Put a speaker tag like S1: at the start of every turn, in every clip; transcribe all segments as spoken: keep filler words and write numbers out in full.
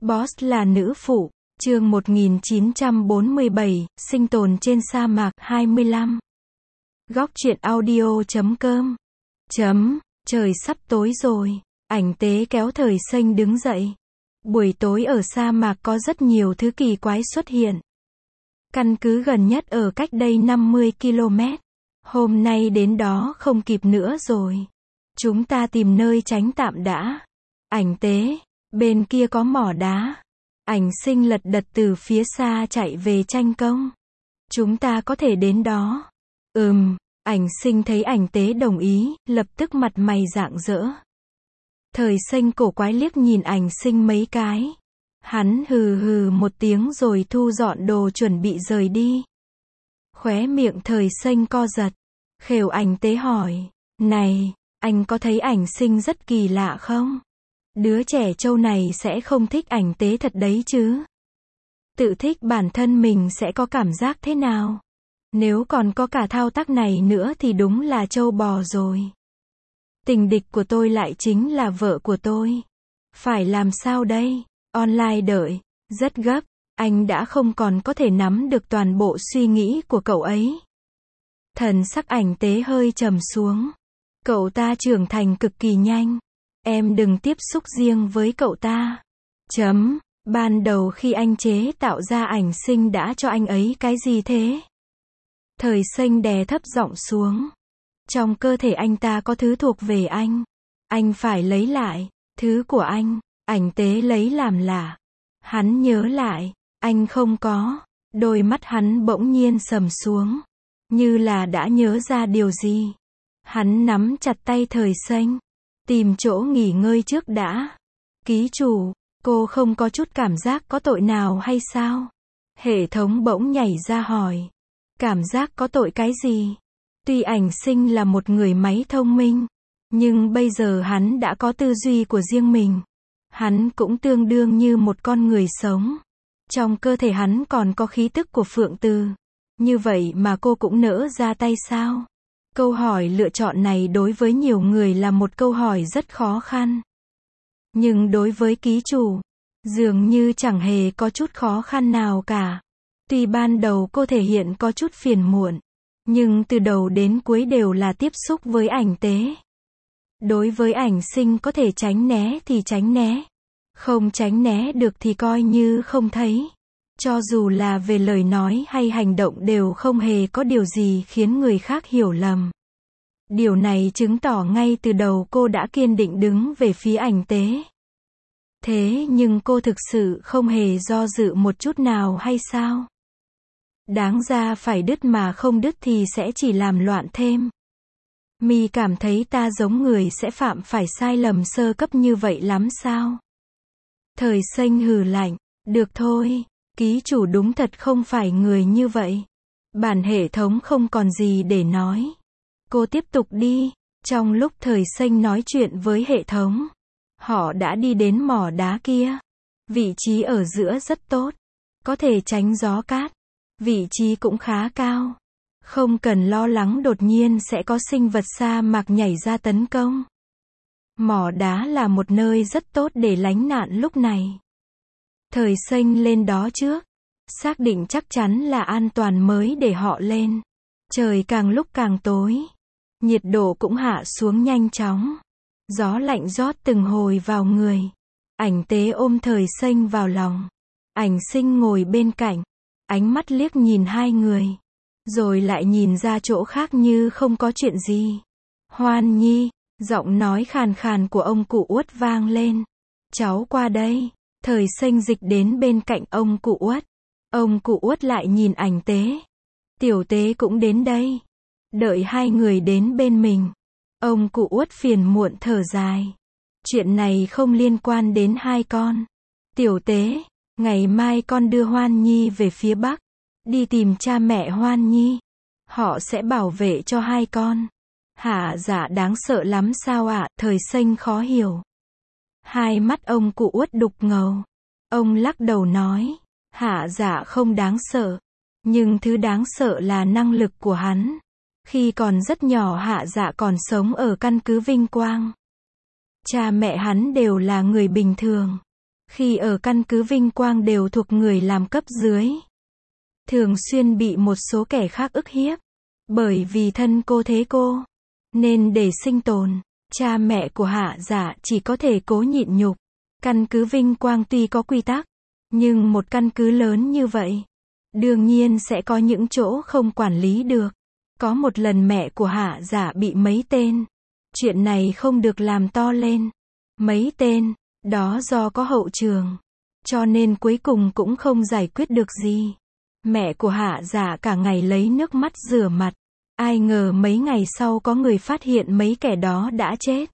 S1: Boss là nữ phụ, chương một nghìn chín trăm bốn mươi bảy, sinh tồn trên sa mạc hai mươi lăm. Góc truyện audio chấm com. Chấm, trời sắp tối rồi. Ảnh tế kéo Thời Xanh đứng dậy. Buổi tối ở sa mạc có rất nhiều thứ kỳ quái xuất hiện. Căn cứ gần nhất ở cách đây năm mươi ki lô mét. Hôm nay đến đó không kịp nữa rồi. Chúng ta tìm nơi tránh tạm đã. Ảnh tế, bên kia có mỏ đá. Ảnh Sinh lật đật từ phía xa chạy về tranh công. Chúng ta có thể đến đó. Ừm, Ảnh Sinh thấy Ảnh tế đồng ý, lập tức mặt mày rạng rỡ. Thời Xanh cổ quái liếc nhìn Ảnh Sinh mấy cái. Hắn hừ hừ một tiếng rồi thu dọn đồ chuẩn bị rời đi. Khóe miệng Thời Xanh co giật. Khều Ảnh tế hỏi, này, anh có thấy Ảnh Sinh rất kỳ lạ không? Đứa trẻ trâu này sẽ không thích Ảnh tế thật đấy chứ? Tự thích bản thân mình sẽ có cảm giác thế nào? Nếu còn có cả thao tác này nữa thì đúng là trâu bò rồi. Tình địch của tôi lại chính là vợ của tôi. Phải làm sao đây? Online đợi, rất gấp, anh đã không còn có thể nắm được toàn bộ suy nghĩ của cậu ấy. Thần sắc Ảnh tế hơi trầm xuống. Cậu ta trưởng thành cực kỳ nhanh. Em đừng tiếp xúc riêng với cậu ta. Chấm, ban đầu khi anh chế tạo ra Ảnh Sinh đã cho anh ấy cái gì thế? Thời Xanh đè thấp giọng xuống. Trong cơ thể anh ta có thứ thuộc về anh. Anh phải lấy lại, thứ của anh. Ảnh tế lấy làm lạ. Hắn nhớ lại, anh không có. Đôi mắt hắn bỗng nhiên sầm xuống. Như là đã nhớ ra điều gì. Hắn nắm chặt tay Thời Xanh. Tìm chỗ nghỉ ngơi trước đã. Ký chủ, cô không có chút cảm giác có tội nào hay sao? Hệ thống bỗng nhảy ra hỏi. Cảm giác có tội cái gì? Tuy Ảnh Sinh là một người máy thông minh, nhưng bây giờ hắn đã có tư duy của riêng mình. Hắn cũng tương đương như một con người sống. Trong cơ thể hắn còn có khí tức của Phượng Từ. Như vậy mà cô cũng nỡ ra tay sao? Câu hỏi lựa chọn này đối với nhiều người là một câu hỏi rất khó khăn. Nhưng đối với ký chủ, dường như chẳng hề có chút khó khăn nào cả. Tuy ban đầu cô thể hiện có chút phiền muộn, nhưng từ đầu đến cuối đều là tiếp xúc với Ảnh tế. Đối với Ảnh Sinh có thể tránh né thì tránh né. Không tránh né được thì coi như không thấy. Cho dù là về lời nói hay hành động đều không hề có điều gì khiến người khác hiểu lầm. Điều này chứng tỏ ngay từ đầu cô đã kiên định đứng về phía Ảnh tế. Thế nhưng cô thực sự không hề do dự một chút nào hay sao? Đáng ra phải đứt mà không đứt thì sẽ chỉ làm loạn thêm. Mi cảm thấy ta giống người sẽ phạm phải sai lầm sơ cấp như vậy lắm sao? Thời Xanh hừ lạnh, được thôi. Ký chủ đúng thật không phải người như vậy. Bản hệ thống không còn gì để nói. Cô tiếp tục đi. Trong lúc Thời Xanh nói chuyện với hệ thống, họ đã đi đến mỏ đá kia. Vị trí ở giữa rất tốt. Có thể tránh gió cát. Vị trí cũng khá cao. Không cần lo lắng đột nhiên sẽ có sinh vật sa mạc nhảy ra tấn công. Mỏ đá là một nơi rất tốt để lánh nạn lúc này. Thời Xanh lên đó trước. Xác định chắc chắn là an toàn mới để họ lên. Trời càng lúc càng tối. Nhiệt độ cũng hạ xuống nhanh chóng. Gió lạnh rót từng hồi vào người. Ảnh tế ôm Thời Xanh vào lòng. Ảnh Sinh ngồi bên cạnh. Ánh mắt liếc nhìn hai người. Rồi lại nhìn ra chỗ khác như không có chuyện gì. Hoan Nhi, giọng nói khàn khàn của ông cụ Uất vang lên. Cháu qua đây. Thời Xanh dịch đến bên cạnh ông cụ Uất. Ông cụ Uất lại nhìn Ảnh tế. Tiểu tế cũng đến đây. Đợi hai người đến bên mình. Ông cụ Uất phiền muộn thở dài. Chuyện này không liên quan đến hai con. Tiểu tế, ngày mai con đưa Hoan Nhi về phía Bắc. Đi tìm cha mẹ Hoan Nhi. Họ sẽ bảo vệ cho hai con. Hả dạ đáng sợ lắm sao ạ? Thời Xanh khó hiểu. Hai mắt ông cụ Uất đục ngầu. Ông lắc đầu nói. Hạ dạ không đáng sợ. Nhưng thứ đáng sợ là năng lực của hắn. Khi còn rất nhỏ Hạ dạ còn sống ở căn cứ Vinh Quang. Cha mẹ hắn đều là người bình thường. khi ở căn cứ Vinh Quang đều thuộc người làm cấp dưới. Thường xuyên bị một số kẻ khác ức hiếp. Bởi vì thân cô thế cô. Nên để sinh tồn, cha mẹ của Hạ Giả chỉ có thể cố nhịn nhục. Căn cứ Vinh Quang tuy có quy tắc, nhưng một căn cứ lớn như vậy, đương nhiên sẽ có những chỗ không quản lý được. Có một lần mẹ của Hạ Giả bị mấy tên. Chuyện này không được làm to lên. Mấy tên, đó do có hậu trường. Cho nên cuối cùng cũng không giải quyết được gì. Mẹ của Hạ Giả cả ngày lấy nước mắt rửa mặt. Ai ngờ mấy ngày sau có người phát hiện mấy kẻ đó đã chết.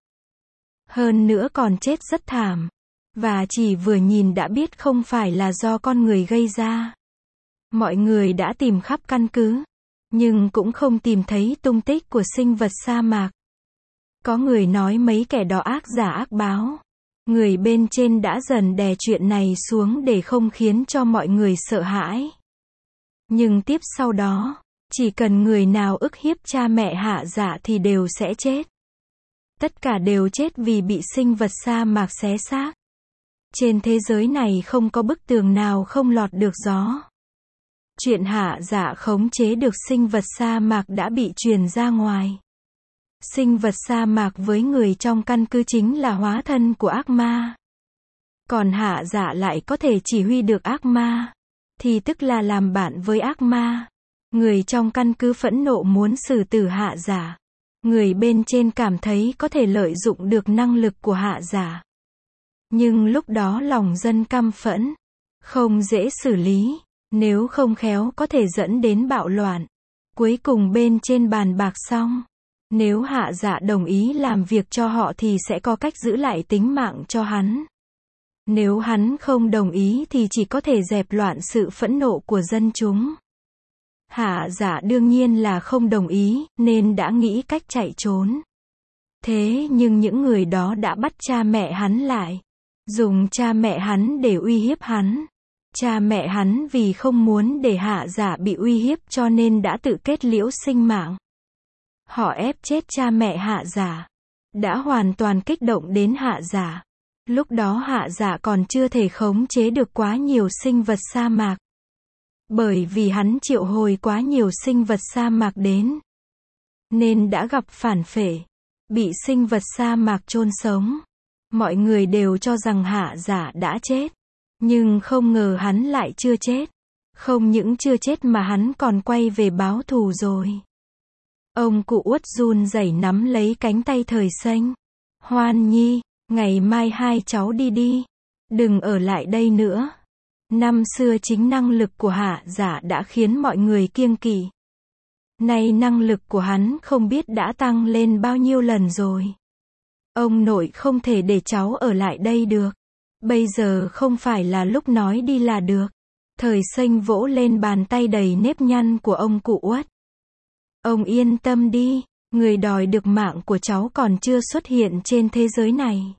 S1: Hơn nữa còn chết rất thảm. Và chỉ vừa nhìn đã biết không phải là do con người gây ra. Mọi người đã tìm khắp căn cứ, nhưng cũng không tìm thấy tung tích của sinh vật sa mạc. Có người nói mấy kẻ đó ác giả ác báo. Người bên trên đã dần đè chuyện này xuống để không khiến cho mọi người sợ hãi. Nhưng tiếp sau đó, chỉ cần người nào ức hiếp cha mẹ Hạ Giả thì đều sẽ chết. Tất cả đều chết vì bị sinh vật sa mạc xé xác. Trên thế giới này không có bức tường nào không lọt được gió. Chuyện Hạ Giả khống chế được sinh vật sa mạc đã bị truyền ra ngoài. Sinh vật sa mạc với người trong căn cứ chính là hóa thân của ác ma. Còn Hạ Giả lại có thể chỉ huy được ác ma, thì tức là làm bạn với ác ma. Người trong căn cứ phẫn nộ muốn xử tử Hạ Giả. Người bên trên cảm thấy có thể lợi dụng được năng lực của Hạ Giả. Nhưng lúc đó lòng dân căm phẫn, không dễ xử lý, nếu không khéo có thể dẫn đến bạo loạn. Cuối cùng bên trên bàn bạc xong, nếu Hạ Giả đồng ý làm việc cho họ thì sẽ có cách giữ lại tính mạng cho hắn. Nếu hắn không đồng ý thì chỉ có thể dẹp loạn sự phẫn nộ của dân chúng. Hạ Giả đương nhiên là không đồng ý, nên đã nghĩ cách chạy trốn. Thế nhưng những người đó đã bắt cha mẹ hắn lại. Dùng cha mẹ hắn để uy hiếp hắn. Cha mẹ hắn vì không muốn để Hạ Giả bị uy hiếp cho nên đã tự kết liễu sinh mạng. Họ ép chết cha mẹ Hạ Giả. Đã hoàn toàn kích động đến Hạ Giả. Lúc đó Hạ Giả còn chưa thể khống chế được quá nhiều sinh vật sa mạc. Bởi vì hắn triệu hồi quá nhiều sinh vật sa mạc đến. Nên đã gặp phản phệ. Bị sinh vật sa mạc chôn sống. Mọi người đều cho rằng Hạ Giả đã chết. Nhưng không ngờ hắn lại chưa chết. Không những chưa chết mà hắn còn quay về báo thù rồi. Ông cụ Uất run rẩy nắm lấy cánh tay Thời Xanh. Hoan Nhi, ngày mai hai cháu đi đi. Đừng ở lại đây nữa. Năm xưa chính năng lực của Hạ Giả đã khiến mọi người kiêng kỵ. Nay năng lực của hắn không biết đã tăng lên bao nhiêu lần rồi. Ông nội không thể để cháu ở lại đây được. Bây giờ không phải là lúc nói đi là được. Thời Xanh vỗ lên bàn tay đầy nếp nhăn của ông cụ Uất. Ông yên tâm đi, người đòi được mạng của cháu còn chưa xuất hiện trên thế giới này.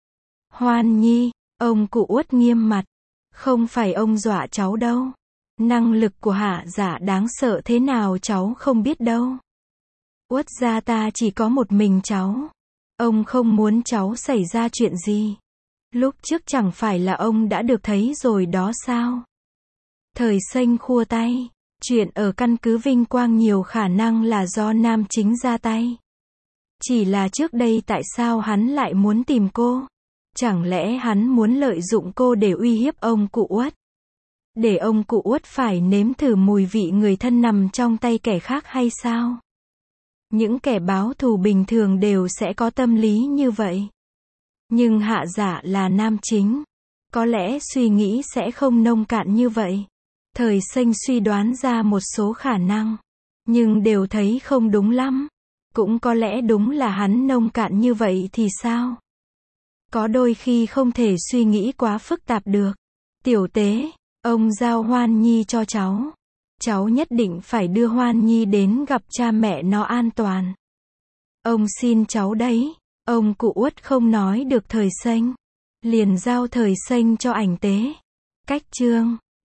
S1: Hoan Nhi, ông cụ Uất nghiêm mặt. Không phải ông dọa cháu đâu. Năng lực của Hạ Giả đáng sợ thế nào cháu không biết đâu. Uất gia ta chỉ có một mình cháu. Ông không muốn cháu xảy ra chuyện gì. Lúc trước chẳng phải là ông đã được thấy rồi đó sao? Thời Xanh khua tay. Chuyện ở căn cứ Vinh Quang nhiều khả năng là do nam chính ra tay. Chỉ là trước đây tại sao hắn lại muốn tìm cô? Chẳng lẽ hắn muốn lợi dụng cô để uy hiếp ông cụ Uất? Để ông cụ Uất phải nếm thử mùi vị người thân nằm trong tay kẻ khác hay sao? Những kẻ báo thù bình thường đều sẽ có tâm lý như vậy. Nhưng Hạ Giả là nam chính. Có lẽ suy nghĩ sẽ không nông cạn như vậy. Thời Xanh suy đoán ra một số khả năng. Nhưng đều thấy không đúng lắm. Cũng có lẽ đúng là hắn nông cạn như vậy thì sao? Có đôi khi không thể suy nghĩ quá phức tạp được. Tiểu Tế, ông giao Hoan Nhi cho cháu. Cháu nhất định phải đưa Hoan Nhi đến gặp cha mẹ nó an toàn. Ông xin cháu đấy. Ông cụ Uất không nói được Thời Xanh. Liền giao Thời Xanh cho Ảnh Tế. Cách chương